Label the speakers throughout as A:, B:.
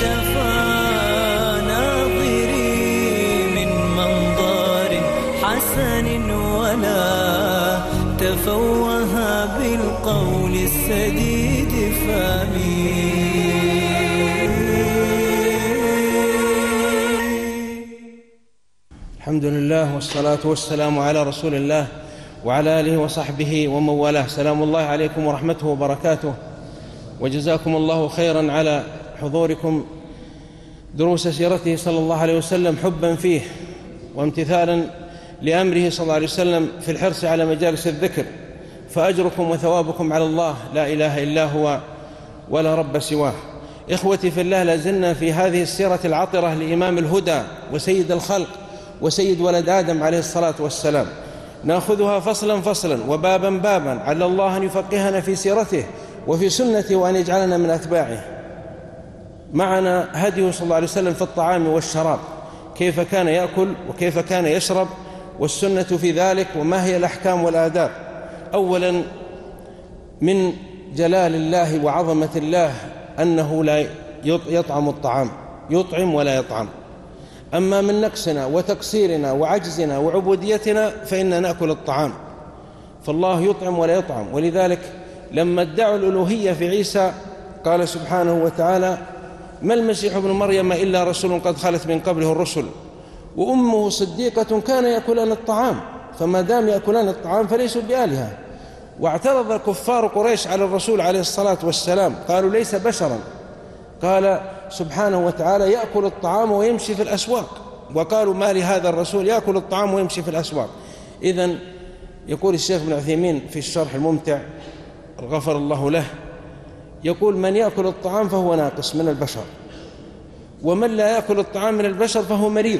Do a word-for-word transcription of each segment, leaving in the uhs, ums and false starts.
A: جفا ناظري من منظر حسن ولا تفوه بالقول السديد فامي.
B: الحمد لله والصلاة والسلام على رسول الله وعلى آله وصحبه ومن والاه. سلام الله عليكم ورحمته وبركاته، وجزاكم الله خيرا على حضوركم دروس سيرته صلى الله عليه وسلم حبا فيه وامتثالا لأمره صلى الله عليه وسلم في الحرص على مجالس الذكر، فأجركم وثوابكم على الله لا إله إلا هو ولا رب سواه. إخوتي في الله، لازلنا في هذه السيرة العطرة لإمام الهدى وسيد الخلق وسيد ولد آدم عليه الصلاة والسلام، نأخذها فصلا فصلا وبابا بابا، على الله أن يفقهنا في سيرته وفي سنته وأن يجعلنا من أتباعه. معنا هديه صلى الله عليه وسلم في الطعام والشراب، كيف كان يأكل وكيف كان يشرب، والسنة في ذلك وما هي الأحكام والآداب. أولا، من جلال الله وعظمة الله أنه لا يطعم الطعام، يطعم ولا يطعم. أما من نقصنا وتقصيرنا وعجزنا وعبوديتنا فإننا نأكل الطعام، فالله يطعم ولا يطعم. ولذلك لما ادعوا الألوهية في عيسى قال سبحانه وتعالى: ما المسيح ابن مريم إلا رسول قد خلت من قبله الرسل وأمه صديقة كان يأكلان الطعام، فما دام يأكلان الطعام فليسوا بآلهة. واعترض كفار قريش على الرسول عليه الصلاة والسلام، قالوا ليس بشرا، قال سبحانه وتعالى: يأكل الطعام ويمشي في الأسواق. وقالوا: ما لهذا الرسول يأكل الطعام ويمشي في الأسواق. إذن يقول الشيخ ابن عثيمين في الشرح الممتع غفر الله له، يقول: من يأكل الطعام فهو ناقص من البشر، ومن لا يأكل الطعام من البشر فهو مريض.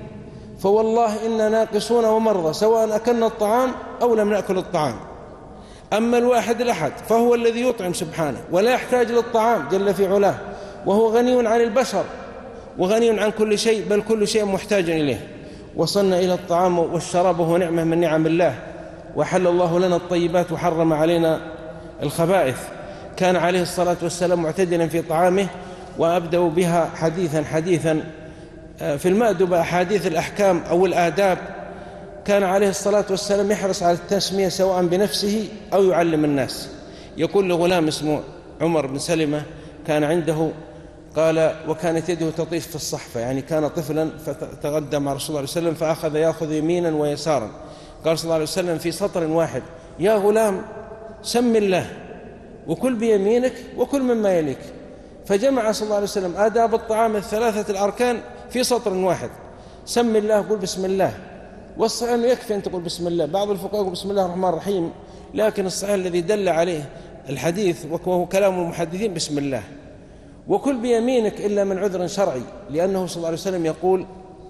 B: فوالله إنا ناقصون ومرضى سواء أكلنا الطعام أو لم نأكل الطعام. أما الواحد الأحد فهو الذي يطعم سبحانه ولا يحتاج للطعام جل في علاه، وهو غني عن البشر وغني عن كل شيء، بل كل شيء محتاج إليه. وصلنا إلى الطعام والشراب وهو نعمة من نعم الله، وحل الله لنا الطيبات وحرم علينا الخبائث. كان عليه الصلاة والسلام معتدلا في طعامه، وأبدأ بها حديثا حديثا في المأدبة أحاديث الأحكام أو الآداب. كان عليه الصلاة والسلام يحرص على التسمية سواء بنفسه أو يعلم الناس. يقول لغلام اسمه عمر بن سلمة كان عنده، قال: وكانت يده تطيش في الصحفة، يعني كان طفلا فتغدى مع رسول الله صلى الله عليه وسلم فأخذ يأخذ يمينا ويسارا. قال صلى الله عليه وسلم في سطر واحد: يا غلام سم الله وكل بيمينك وكل مما يليك. فجمع صلى الله عليه وسلم آداب الطعام الثلاثة الأركان في سطر واحد: سم الله، قل بسم الله. والصحيح أنه يكفي أن تقول بسم الله. بعض الفقهاء يقول بسم الله الرحمن الرحيم، لكن الصحيح الذي دل عليه الحديث وهو كلام المحدثين بسم الله. وكل بيمينك إلا من عذر شرعي، لأنه صلى الله عليه وسلم يقول: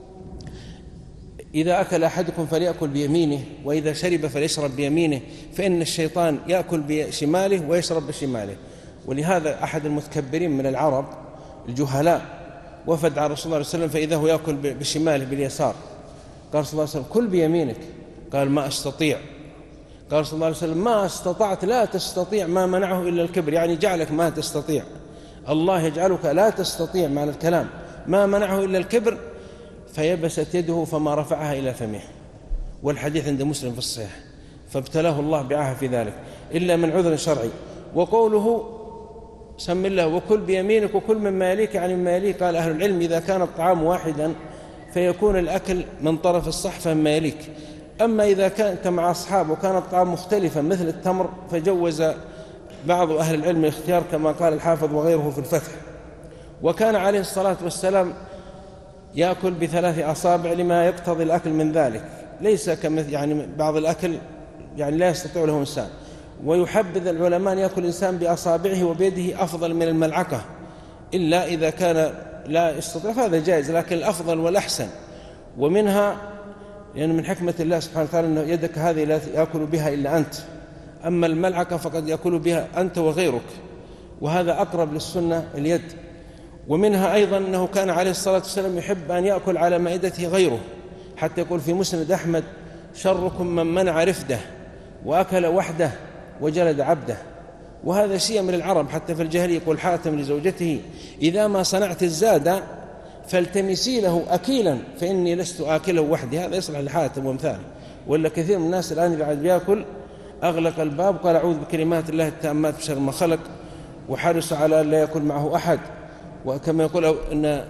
B: إذا أكل أحدكم فليأكل بيمينه، وإذا شرب فليشرب بيمينه، فإن الشيطان يأكل بشماله ويشرب بشماله. ولهذا أحد المتكبرين من العرب الجهلاء وفد على رسول الله صلى الله عليه وسلم فإذا هو يأكل بشماله باليسار. قال صلى الله عليه وسلم: كل بيمينك. قال: ما أستطيع. قال صلى الله عليه وسلم: ما استطعت. لا تستطيع ما منعه إلا الكبر، يعني جعلك ما تستطيع. الله يجعلك لا تستطيع معنى الكلام، ما منعه إلا الكبر. فيبست يده فما رفعها إلى فمه. والحديث عند مسلم في الصحيح. فابتلاه الله بعاهة في ذلك إلا من عذر شرعي. وقوله سم الله وكل بيمينك وكل مما يليك، يعني مما يليك. قال أهل العلم: إذا كان الطعام واحدا فيكون الأكل من طرف الصحفة مما يليك. أما إذا كنت مع أصحاب وكان الطعام مختلفا مثل التمر فجوز بعض أهل العلم الاختيار كما قال الحافظ وغيره في الفتح. وكان عليه الصلاة والسلام يأكل بثلاث أصابع لما يقتضي الأكل من ذلك، ليس كمثل يعني بعض الأكل يعني لا يستطيع له إنسان. ويحبذ العلماء أن يأكل الإنسان بأصابعه وبيده أفضل من الملعقة، إلا إذا كان لا يستطيع فهذا جائز، لكن الأفضل والأحسن. ومنها لأن يعني من حكمة الله سبحانه وتعالى أن يدك هذه لا يأكل بها إلا أنت، أما الملعقة فقد يأكل بها أنت وغيرك، وهذا أقرب للسنة اليد. ومنها أيضا أنه كان عليه الصلاة والسلام يحب أن يأكل على مائدته غيره، حتى يقول في مسند أحمد: شركم من منع رفده وأكل وحده وجلد عبده. وهذا شيء من العرب حتى في الجاهلية. يقول حاتم لزوجته: إذا ما صنعت الزاد فالتمسي له أكيلا فإني لست آكله وحدي. هذا يصلح لحاتم وامثاله. ولا كثير من الناس الآن بعد بيأكل أغلق الباب وقال: أعوذ بكلمات الله التامات من شر ما خلق، وحرص على لا يأكل معه أحد. وكما يقول أن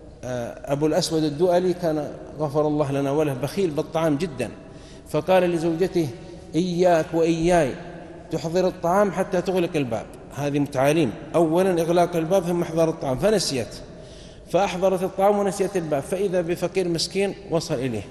B: أبو الأسود الدؤلي كان غفر الله لنا وله بخيل بالطعام جدا، فقال لزوجته: إياك وإياي تحضر الطعام حتى تغلق الباب. هذه متعاليم، أولا إغلاق الباب ثم إحضار الطعام. فنسيت، فأحضرت الطعام ونسيت الباب، فإذا بفقير مسكين وصل إليه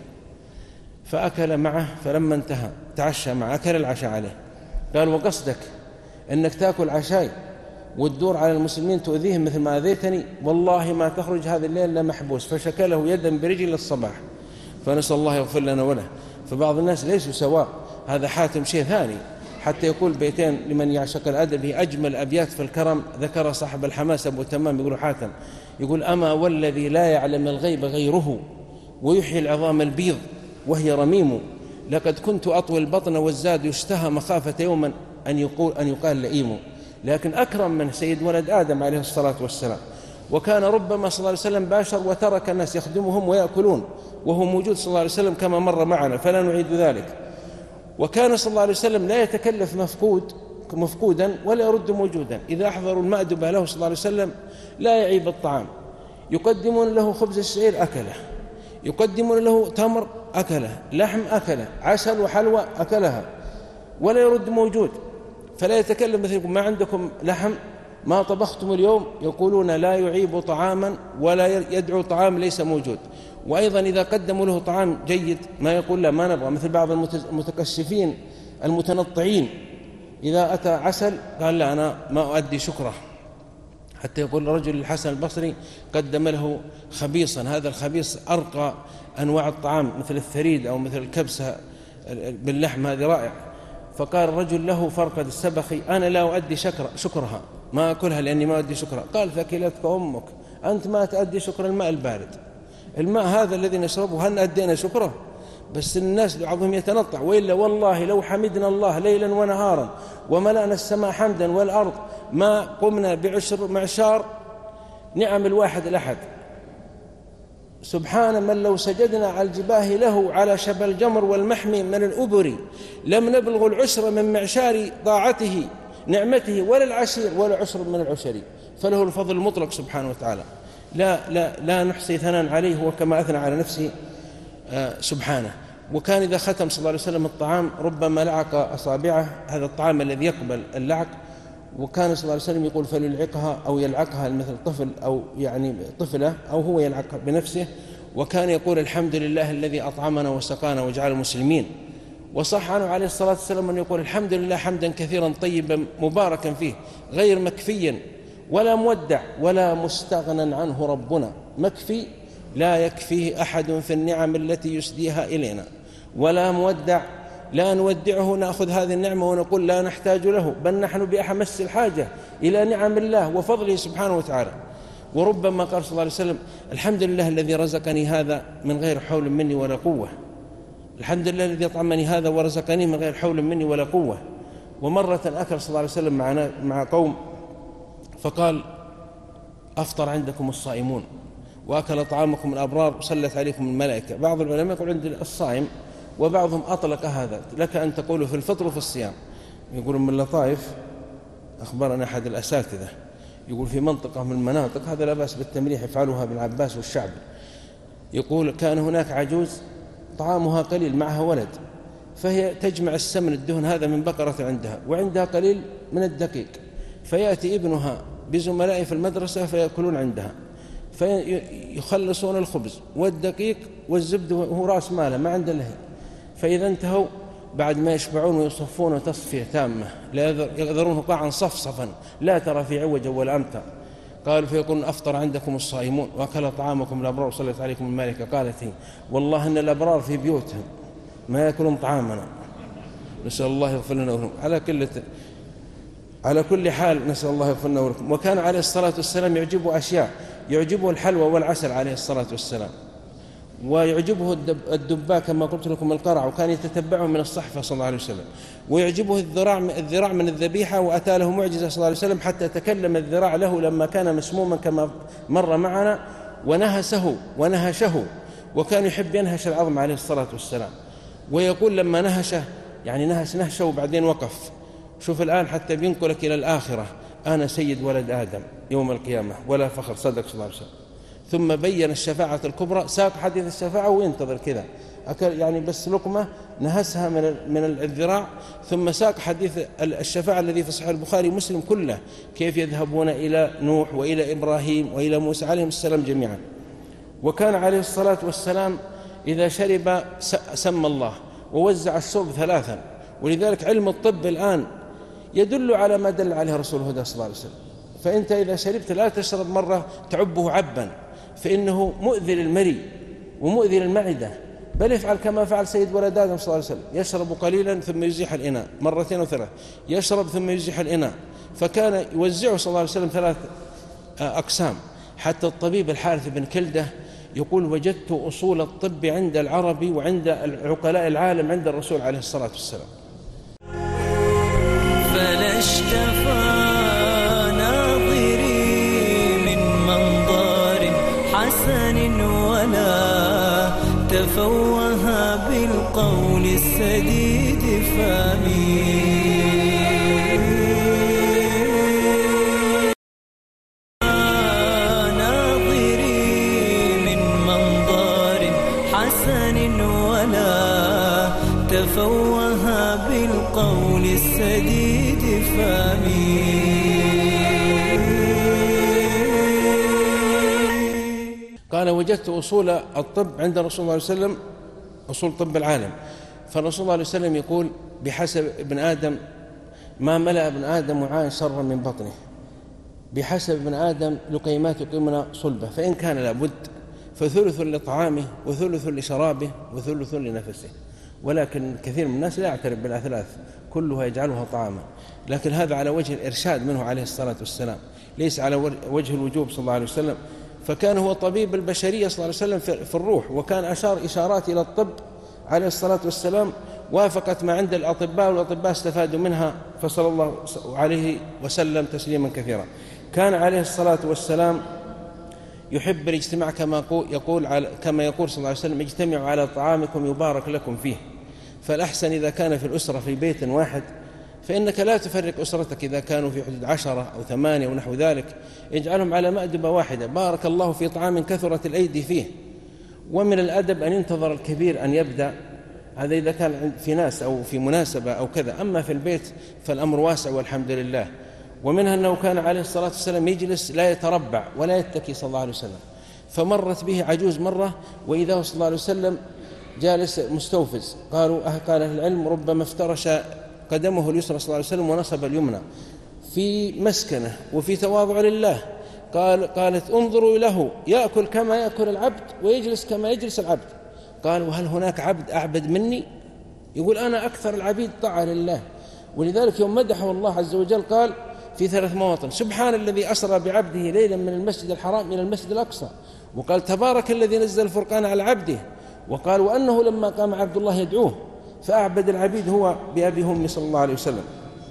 B: فأكل معه، فلما انتهى تعشى معه، أكل العشاء عليه. قال: وقصدك أنك تأكل عشاي وتدور على المسلمين تؤذيهم مثل ما أذيتني؟ والله ما تخرج هذا الليل إلا محبوس. فشكله يدا برجل الصباح. فنسأل الله يغفر لنا وله. فبعض الناس ليسوا سواء. هذا حاتم شيء ثاني، حتى يقول بيتين لمن يعشق الأدب هي أجمل أبيات في الكرم ذكر صاحب الحماس أبو تمام. يقول حاتم، يقول: أما والذي لا يعلم الغيب غيره ويحيي العظام البيض وهي رميم، لقد كنت أطوي البطن والزاد يشتهى مخافة يوما أن يقول أن يقال لئيم. لكن أكرم من سيد ولد آدم عليه الصلاة والسلام. وكان ربما صلى الله عليه وسلم باشر وترك الناس يخدمهم ويأكلون وهو موجود صلى الله عليه وسلم كما مر معنا، فلا نعيد ذلك. وكان صلى الله عليه وسلم لا يتكلف مفقود مفقودا ولا يرد موجودا. إذا أحضروا المأدبة له صلى الله عليه وسلم لا يعيب الطعام. يقدمون له خبز الشعير أكله، يقدمون له تمر أكله، لحم أكله، عسل وحلوى أكلها، ولا يرد موجود. فلا يتكلم مثل ما عندكم لحم ما طبختم اليوم، يقولون لا يعيب طعاما ولا يدعو طعام ليس موجود. وأيضا إذا قدموا له طعام جيد ما يقول لا ما نبغى، مثل بعض المتكشفين المتنطعين إذا أتى عسل قال لا أنا ما أؤدي شكره. حتى يقول رجل الحسن البصري قدم له خبيصا، هذا الخبيص أرقى أنواع الطعام مثل الثريد أو مثل الكبسة باللحم، هذه رائع. فقال الرجل له فرقد السبخي: أنا لا أؤدي شكر شكرها، ما أكلها لأني ما أؤدي شكرها. قال: ثكلتك أمك، أنت ما تؤدي شكر الماء البارد. الماء هذا الذي نشربه هل أدينا شكره؟ بس الناس بعضهم يتنطع. وإلا والله لو حمدنا الله ليلا ونهارا وملأنا السماء حمدا والأرض ما قمنا بعشر معشار نعم الواحد الأحد. سبحان من لو سجدنا على الجباه له على شبه الجمر والمحمي من الأبر لم نبلغ العشر من معشار طاعته نعمته ولا العشير ولا عشر من العشر. فله الفضل المطلق سبحانه وتعالى، لا, لا, لا نحصي ثناء عليه، هو كما أثنى على نفسه آه سبحانه. وكان إذا ختم صلى الله عليه وسلم الطعام ربما لعق أصابعه، هذا الطعام الذي يقبل اللعق. وكان صلى الله عليه وسلم يقول: فليلعقها أو يلعقها مثل طفل أو يعني طفلة أو هو يلعقها بنفسه. وكان يقول: الحمد لله الذي أطعمنا وسقانا وجعل مسلمين. وصح عنه عليه الصلاة والسلام أن يقول: الحمد لله حمدا كثيرا طيبا مباركا فيه غير مكفيا ولا مودع ولا مستغنى عنه ربنا. مكفي لا يكفيه أحد في النعم التي يسديها إلينا، ولا مودع لا نودعه نأخذ هذه النعمة ونقول لا نحتاج له، بل نحن بأحمس الحاجة إلى نعم الله وفضله سبحانه وتعالى. وربما قال صلى الله عليه وسلم: الحمد لله الذي رزقني هذا من غير حول مني ولا قوة. الحمد لله الذي أطعمني هذا ورزقني من غير حول مني ولا قوة. ومرة أكل صلى الله عليه وسلم مع مع قوم فقال: أفطر عندكم الصائمون وأكل طعامكم الأبرار وصلت عليكم الملائكة. بعض العلماء يقول عند الصائم، وبعضهم أطلق هذا، لك أن تقول في الفطر وفي الصيام. يقول من اللطائف أخبرنا أحد الأساتذة يقول في منطقة من المناطق، هذا لا بأس بالتمريح يفعلها ابن عباس والشعب، يقول كان هناك عجوز طعامها قليل معها ولد، فهي تجمع السمن الدهن هذا من بقرة عندها وعندها قليل من الدقيق، فيأتي ابنها بزملائه في المدرسة فيأكلون عندها، فيخلصون الخبز والدقيق والزبد وهو رأس ماله ما عنده له. فإذا انتهوا بعد ما يشبعون ويصفون تصفية تامة لا يذرونه قاعا صفصفا لا ترى في عوجا ولا أمتع. قالوا فيقولون أفطر عندكم الصائمون وأكل طعامكم الأبرار وصلت عليكم الملائكة. قالت هي والله إن الأبرار في بيوتهم ما يأكلون طعامنا، نسأل الله يغفر لنا ولهم. على كل على كل حال نسأل الله يغفر لنا ولكم. وكان عليه الصلاة والسلام يعجبه أشياء، يعجبه الحلوى والعسل عليه الصلاة والسلام. ويعجبه الدباء كما قلت لكم القرع، وكان يتتبعه من الصحفة صلى الله عليه وسلم، ويعجبه الذراع الذراع من الذبيحة، وأتى له معجزة صلى الله عليه وسلم حتى تكلم الذراع له لما كان مسموما كما مر معنا، ونهسه ونهشه، وكان يحب ينهش العظم عليه الصلاة والسلام. ويقول لما نهشه يعني نهش نهشه وبعدين وقف. شوف الآن حتى بينقلك إلى الآخرة، أنا سيد ولد آدم يوم القيامة ولا فخر، صدق صلى الله عليه وسلم. ثم بين الشفاعة الكبرى، ساق حديث الشفاعة وينتظر كذا، أكل يعني بس لقمة نهسها من من الذراع، ثم ساق حديث الشفاعة الذي في صحيح البخاري ومسلم كله، كيف يذهبون إلى نوح وإلى إبراهيم وإلى موسى عليهم السلام جميعا. وكان عليه الصلاة والسلام إذا شرب سمى الله، ووزع الشرب ثلاثا. ولذلك علم الطب الآن يدل على ما دل عليه رسول الهدى صلى الله عليه وسلم. فأنت إذا شربت لا تشرب مرة تعبه عبا، فإنه مؤذي للمري ومؤذي للمعدة، بل افعل كما فعل سيد ولد آدم صلى الله عليه وسلم، يشرب قليلا ثم يزيح الإناء مرتين وثلاث، يشرب ثم يزيح الإناء. فكان يوزعه صلى الله عليه وسلم ثلاث أقسام. حتى الطبيب الحارث بن كلدة يقول: وجدت أصول الطب عند العرب وعند عقلاء العالم عند الرسول عليه الصلاة والسلام.
A: فلا اشتفى ناظري من منظر حسن ولا تفوه بالقول السديد فامي. تفوه بالقول السديد فامي.
B: قال: وجدت أصول الطب عند الرسول صلى الله عليه وسلم، أصول طب العالم. فالرسول صلى الله عليه وسلم يقول: بحسب ابن آدم ما ملأ ابن آدم وعاء شرا من بطنه، بحسب ابن آدم لقيمات يقيمنا صلبه، فإن كان لابد فثلث لطعامه وثلث لشرابه وثلث لنفسه. ولكن كثير من الناس لا يعترف بالأثلاث، كلها يجعلها طعاما، لكن هذا على وجه الإرشاد منه عليه الصلاة والسلام، ليس على وجه الوجوب صلى الله عليه وسلم. فكان هو طبيب البشرية صلى الله عليه وسلم في الروح، وكان أشار إشارات إلى الطب عليه الصلاة والسلام وافقت ما عند الأطباء، والأطباء استفادوا منها، فصلى الله عليه وسلم تسليما كثيرا. كان عليه الصلاة والسلام يحب الاجتماع كما يقول على كما يقول صلى الله عليه وسلم: اجتمعوا على طعامكم يبارك لكم فيه. فالأحسن إذا كان في الأسرة في بيت واحد، فإنك لا تفرق أسرتك إذا كانوا في حدود عشرة أو ثمانية ونحو ذلك، اجعلهم على مأدبة واحدة، بارك الله في طعام كثرت الأيدي فيه. ومن الأدب أن ينتظر الكبير أن يبدأ، هذا إذا كان في ناس أو في مناسبة أو كذا. أما في البيت فالأمر واسع والحمد لله. ومنها أنه كان عليه الصلاة والسلام يجلس لا يتربع ولا يتكي صلى الله عليه وسلم. فمرت به عجوز مرة وإذا صلى الله عليه وسلم جالس مستوفز، قالوا قال أهل العلم: ربما افترش قدمه اليسرى صلى الله عليه وسلم ونصب اليمنى، في مسكنه وفي تواضع لله. قال قالت: انظروا له يأكل كما يأكل العبد ويجلس كما يجلس العبد. قالوا: هل هناك عبد أعبد مني؟ يقول: أنا أكثر العبيد طاعة لله. ولذلك يوم مدحه الله عز وجل قال في ثلاث مواطن: سبحان الذي أسرى بعبده ليلا من المسجد الحرام إلى المسجد الأقصى. وقال: تبارك الذي نزل الفرقان على عبده. وقال: وأنه لما قام عبد الله يدعوه فأعبد العبيد هو بأبي أمي صلى الله عليه وسلم.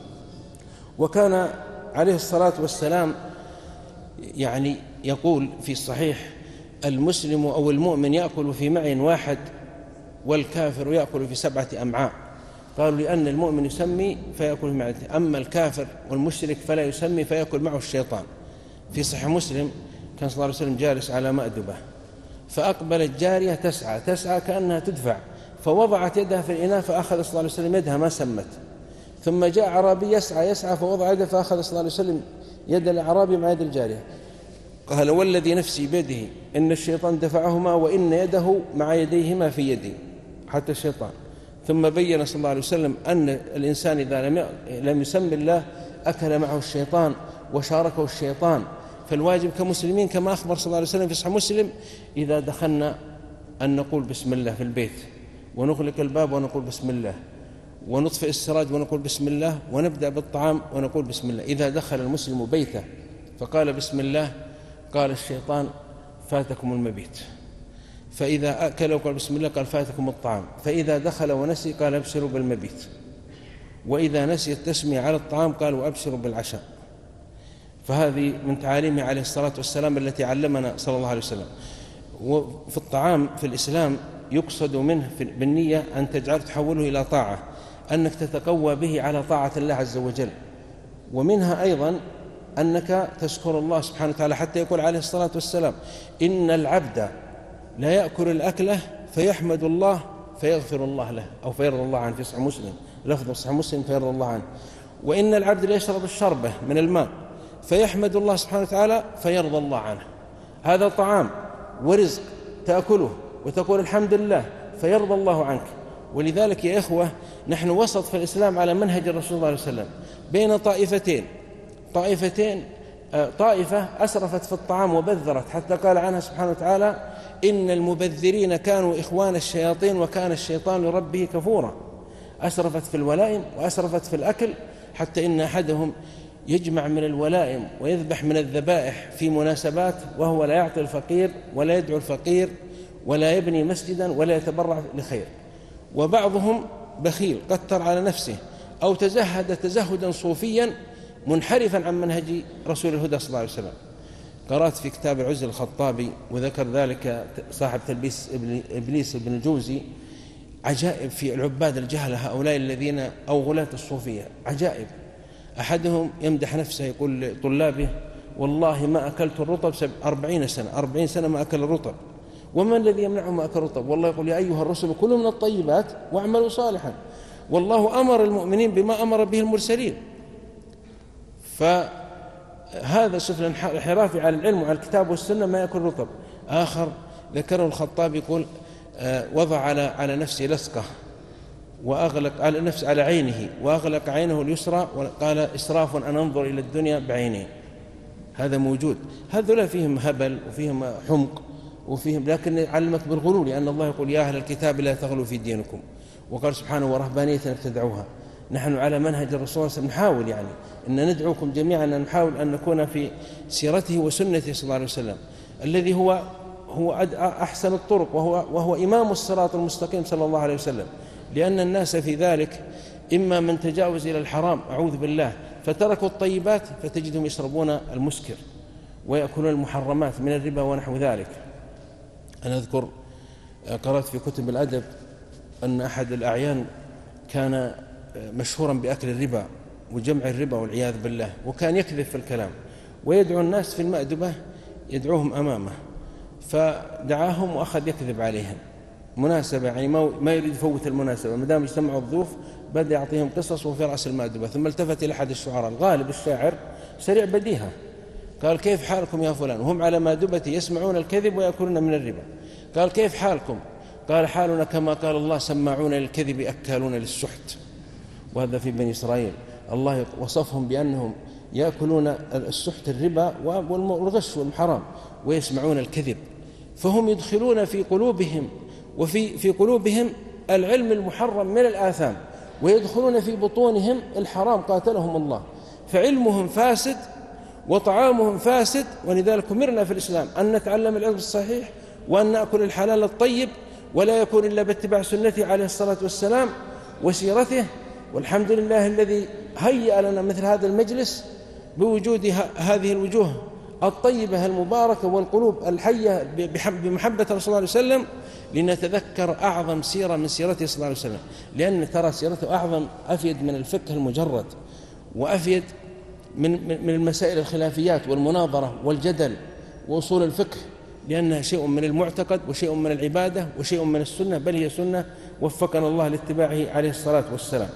B: وكان عليه الصلاة والسلام يعني يقول في الصحيح: المسلم أو المؤمن يأكل في معين واحد والكافر يأكل في سبعة أمعاء. قالوا: لأن المؤمن يسمي فيأكل في معدته، أما الكافر والمشرك فلا يسمي فيأكل معه الشيطان. في صحيح مسلم كان صلى الله عليه وسلم جالس على مأدبة، فأقبلت جارية تسعى تسعى كأنها تدفع، فوضعت يدها في الإناء فأخذ صلى الله عليه وسلم يدها ما سمت. ثم جاء أعرابي يسعى يسعى فوضع يده فأخذ صلى الله عليه وسلم يد الأعرابي مع يد الجارية. قال: والذي نفسي بيده إن الشيطان دفعهما وإن يده مع يديهما في يدي، حتى الشيطان. ثم بين صلى الله عليه وسلم أن الإنسان إذا لم يسمي الله أكل معه الشيطان وشاركه الشيطان. فالواجب كمسلمين كما أخبر صلى الله عليه وسلم في صحيح مسلم: إذا دخلنا أن نقول بسم الله في البيت، ونغلق الباب ونقول بسم الله، ونطفئ السراج ونقول بسم الله، ونبدأ بالطعام ونقول بسم الله. إذا دخل المسلم بيته فقال بسم الله قال الشيطان: فاتكم المبيت. فإذا أكل وقال بسم الله قال فاتكم الطعام، فإذا دخل ونسي قال أبشروا بالمبيت، وإذا نسي التسمية على الطعام قال وأبشروا بالعشاء. فهذه من تعاليمه عليه الصلاة والسلام التي علمنا صلى الله عليه وسلم. وفي الطعام في الإسلام يقصد منه بالنية أن تجعل تحوله إلى طاعة، أنك تتقوى به على طاعة الله عز وجل. ومنها أيضا أنك تشكر الله سبحانه وتعالى، حتى يقول عليه الصلاة والسلام إن العبد لا يأكل الأكلة فيحمد الله فيغفر الله له، أو فيرضى الله عنه، في صحيح مسلم لفظ صحيح مسلم فيرضى الله عنه. وإن العبد لا يشرب الشربة من الماء فيحمد الله سبحانه وتعالى فيرضى الله عنه. هذا طعام ورزق تأكله وتقول الحمد لله فيرضى الله عنك. ولذلك يا إخوة نحن وسط في الإسلام على منهج الرسول صلى الله عليه وسلم بين طائفتين طائفتين طائفة أسرفت في الطعام وبذرت، حتى قال عنها سبحانه وتعالى إن المبذرين كانوا إخوان الشياطين وكان الشيطان لربه كفورا. أسرفت في الولائم وأسرفت في الأكل، حتى إن أحدهم يجمع من الولائم ويذبح من الذبائح في مناسبات وهو لا يعطي الفقير ولا يدعو الفقير ولا يبني مسجدا ولا يتبرع لخير. وبعضهم بخيل قتر على نفسه أو تزهد تزهدا صوفيا منحرفا عن منهج رسول الهدى صلى الله عليه وسلم. قرأت في كتاب العز الخطابي وذكر ذلك صاحب تلبيس إبليس ابن الجوزي عجائب في العباد الجهلة هؤلاء الذين أو غلاة الصوفية، عجائب. أحدهم يمدح نفسه يقول لطلابه والله ما أكلت الرطب أربعين سنة أربعين سنة ما أكل الرطب، وما الذي يمنعهم أكل الرطب؟ والله يقول يا أيها الرسل كلوا من الطيبات واعملوا صالحا، والله أمر المؤمنين بما أمر به المرسلين. فهذا سفل الانحراف على العلم وعلى الكتاب والسنة ما يأكل رطب. آخر ذكره الخطاب يقول وضع على على نفسه لصقة وأغلق على نفس على عينه وأغلق عينه اليسرى وقال إسراف أن أنظر إلى الدنيا بعينين. هذا موجود، هذول فيهم هبل وفيهم حمق وفيهم، لكن علمك بالغلو، لأن الله يقول يا أهل الكتاب لا تغلوا في دينكم، وقال سبحانه ورهبانية ابتدعوها. نحن على منهج الرسول صلى الله عليه وسلم نحاول يعني أن ندعوكم جميعا أن نحاول أن نكون في سيرته وسنته صلى الله عليه وسلم الذي هو هو أحسن الطرق وهو, وهو إمام الصراط المستقيم صلى الله عليه وسلم. لأن الناس في ذلك إما من تجاوز إلى الحرام أعوذ بالله فتركوا الطيبات فتجدهم يشربون المسكر ويأكلون المحرمات من الربا ونحو ذلك. أنا أذكر قرأت في كتب الأدب أن أحد الأعيان كان مشهورا بأكل الربا وجمع الربا والعياذ بالله، وكان يكذب في الكلام ويدعو الناس في المأدبة يدعوهم أمامه، فدعاهم وأخذ يكذب عليهم مناسبة، يعني ما يريد يفوت المناسبة، ما دام يجتمعوا الضيوف بدأ يعطيهم قصص وفي رأس المأدبة. ثم التفت إلى أحد الشعراء الغالب الشاعر سريع بديهة، قال كيف حالكم يا فلان؟ وهم على مأدبتي يسمعون الكذب ويأكلون من الربا. قال كيف حالكم؟ قال حالنا كما قال الله سماعون للكذب أكالون للسحت. وهذا في بني إسرائيل الله وصفهم بأنهم يأكلون السحت الربا والغش والحرام ويسمعون الكذب، فهم يدخلون في قلوبهم وفي في قلوبهم العلم المحرم من الآثام، ويدخلون في بطونهم الحرام قاتلهم الله، فعلمهم فاسد وطعامهم فاسد. ولذلك أمرنا في الإسلام أن نتعلم العلم الصحيح وأن نأكل الحلال الطيب، ولا يكون إلا باتباع سنته عليه الصلاة والسلام وسيرته. والحمد لله الذي هيأ لنا مثل هذا المجلس بوجود هذه الوجوه الطيبة المباركة والقلوب الحية بمحبة رسول الله عليه وسلم، لنتذكر أعظم سيرة من سيرته صلى الله عليه وسلم. لأن ترى سيرته أعظم أفيد من الفقه المجرد، وأفيد من من المسائل الخلافيات والمناظرة والجدل وأصول الفقه، لأنها شيء من المعتقد وشيء من العبادة وشيء من السنة، بل هي سنة وفقنا الله لاتباعه عليه الصلاة والسلام.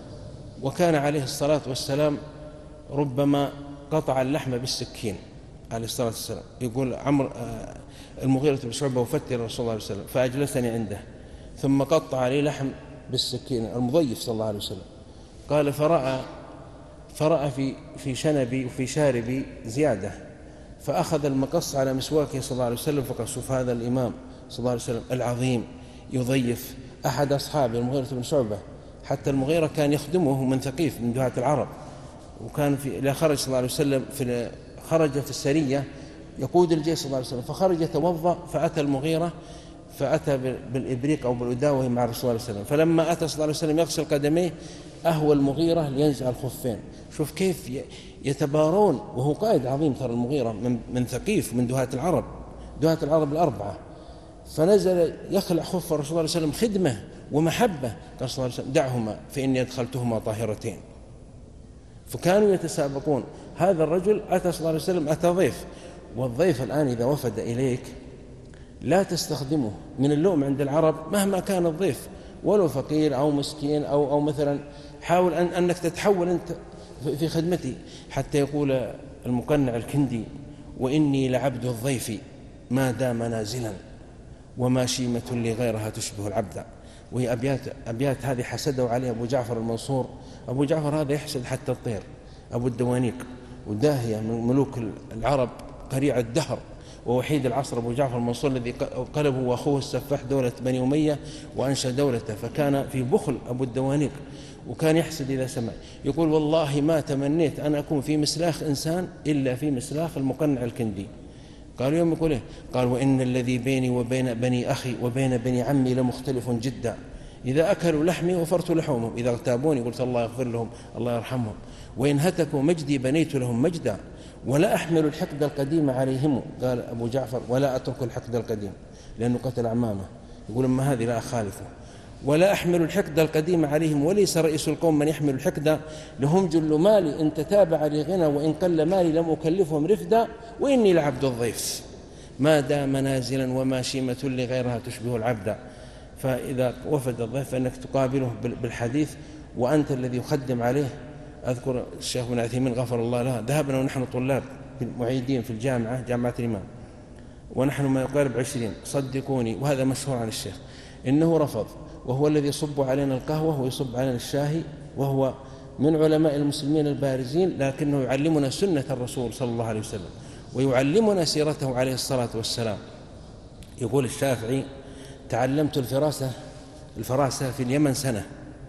B: وكان عليه الصلاة والسلام ربما قطع اللحم بالسكين عليه الصلاة والسلام. يقول عمرو المغيرة بن شعبة وفتر الرسول صلى الله عليه وسلم فأجلسني عنده ثم قطع لي لحم بالسكين، المضيف صلى الله عليه وسلم. قال فرأى فرأى في في شنبي وفي شاربي زيادة، فأخذ المقص على مسواكه صلى الله عليه وسلم فقال شوف هذا الإمام صلى الله عليه وسلم العظيم يضيف أحد أصحابه المغيرة بن شعبة. حتى المغيرة كان يخدمه من ثقيف من دهاة العرب، وكان في لا خرج صلى الله عليه وسلم في خرج في السرية يقود الجيش صلى الله عليه وسلم، فخرج يتوضأ فأتى المغيرة فأتى بالإبريق أو بالأداوة مع الرسول صلى الله عليه وسلم. فلما أتى صلى الله عليه وسلم يغسل قدميه أهوى المغيرة لينزع الخفين. شوف كيف يتبارون، وهو قائد عظيم ترى المغيرة من, من ثقيف، من دهاة العرب، دهاة العرب الأربعة. فنزل يخلع خف الرسول صلى الله عليه وسلم خدمة ومحبة. قال صلى الله عليه وسلم دعهما فإني أدخلتهما طاهرتين. فكانوا يتسابقون. هذا الرجل أتى صلى الله عليه وسلم أتى ضيف، والضيف الآن إذا وفد إليك لا تستخدمه من اللؤم عند العرب مهما كان الضيف، ولو فقير أو مسكين أو, أو مثلا حاول أن أنك تتحول أنت في خدمتي. حتى يقول المقنع الكندي وإني لعبد الضيف ما دام نازلا وما شيمة لغيرها تشبه العبد. وهي أبيات, أبيات هذه حسده عليه أبو جعفر المنصور. أبو جعفر هذا يحسد حتى الطير. أبو الدوانيق وداهية من ملوك العرب قريع الدهر ووحيد العصر أبو جعفر المنصور الذي قلبه وأخوه السفاح دولة بني أمية وأنشأ دولته، فكان في بخل أبو الدوانيق وكان يحسد إذا سمع. يقول والله ما تمنيت أن أكون في مسلاخ إنسان إلا في مسلاخ المقنع الكندي. قال يوم يقول إيه؟ قال وإن الذي بيني وبين بني أخي وبين بني عمي لمختلف جدا، إذا أكلوا لحمي وفرت لحومهم، إذا اغتابوني قلت الله يغفر لهم الله يرحمهم، وإن هتكوا مجدي بنيت لهم مجدا، ولا أحمل الحقد القديم عليهم. قال أبو جعفر ولا أترك الحقد القديم لأنه قتل عمامه. يقول أما هذه لا أخالفه. ولا أحمل الحقد القديم عليهم وليس رئيس القوم من يحمل الحقد، لهم جل مالي إن تتابع لي غنى وإن قل مالي لم أكلفهم رفدا، وإني لعبد الضيف ما دام نازلا وما شيمة لغيرها تشبه العبد. فإذا وفد الضيف فإنك تقابله بالحديث وأنت الذي يخدم عليه. أذكر الشيخ بن عثيمين غفر الله له، ذهبنا ونحن طلاب معيدين في الجامعة جامعة الإمام ونحن ما يقارب عشرين، صدقوني وهذا مشهور عن الشيخ، إنه رفض، وهو الذي يصب علينا القهوة ويصب علينا الشاهي، وهو من علماء المسلمين البارزين، لكنه يعلمنا سنة الرسول صلى الله عليه وسلم ويعلمنا سيرته عليه الصلاة والسلام. يقول الشافعي تعلمت الفراسة الفراسة في اليمن سنة.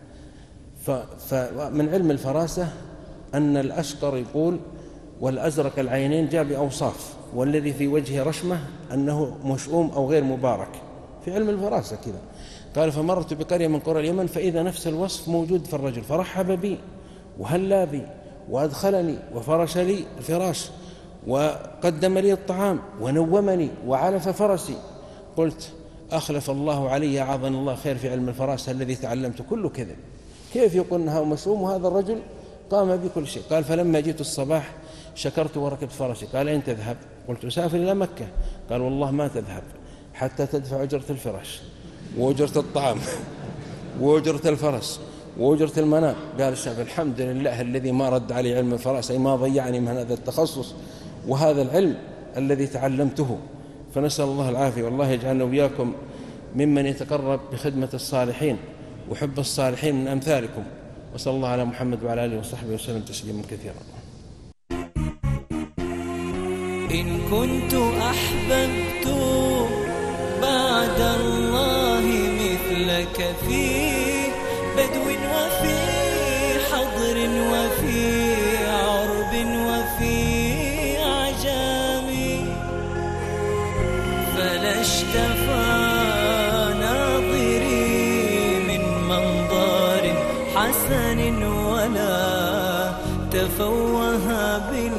B: فمن علم الفراسة أن الأشقر يقول والأزرق العينين جاء بأوصاف، والذي في وجهه رشمة أنه مشؤوم أو غير مبارك، في علم الفراسة كذا. قال فمرت بقرية من قرى اليمن فإذا نفس الوصف موجود في الرجل، فرحب بي وهلا بي وأدخلني وفرش لي الفراش وقدم لي الطعام ونومني وعلف فرسي. قلت أخلف الله علي أعظم الله خير في علم الفراسة الذي تعلمت كله كذب. كيف يقول أنها مشؤوم وهذا الرجل قام بكل شيء؟ قال فلما جئت الصباح شكرت وركبت فرسي. قال أين تذهب؟ قلت أسافر إلى مكة. قال والله ما تذهب حتى تدفع أجرة الفراش وأجرة الطعام وأجرة الفرس وأجرة المنام. قال الشاب الحمد لله الذي ما رد علي علم الفراسة، أي ما ضيعني من هذا التخصص وهذا العلم الذي تعلمته. فنسأل الله العافية، والله يجعلنا وإياكم ممن يتقرب بخدمة الصالحين وحب الصالحين من أمثالكم. وصلى الله على محمد وعلى آله وصحبه وسلم تسليما كثيرا.
A: إن كنت أحببت بعد الله مثلك في بدو وفي حضر وفي عرب وفي عجام، فلا اشتفى ناظري من منظر حسن ولا تفوه بال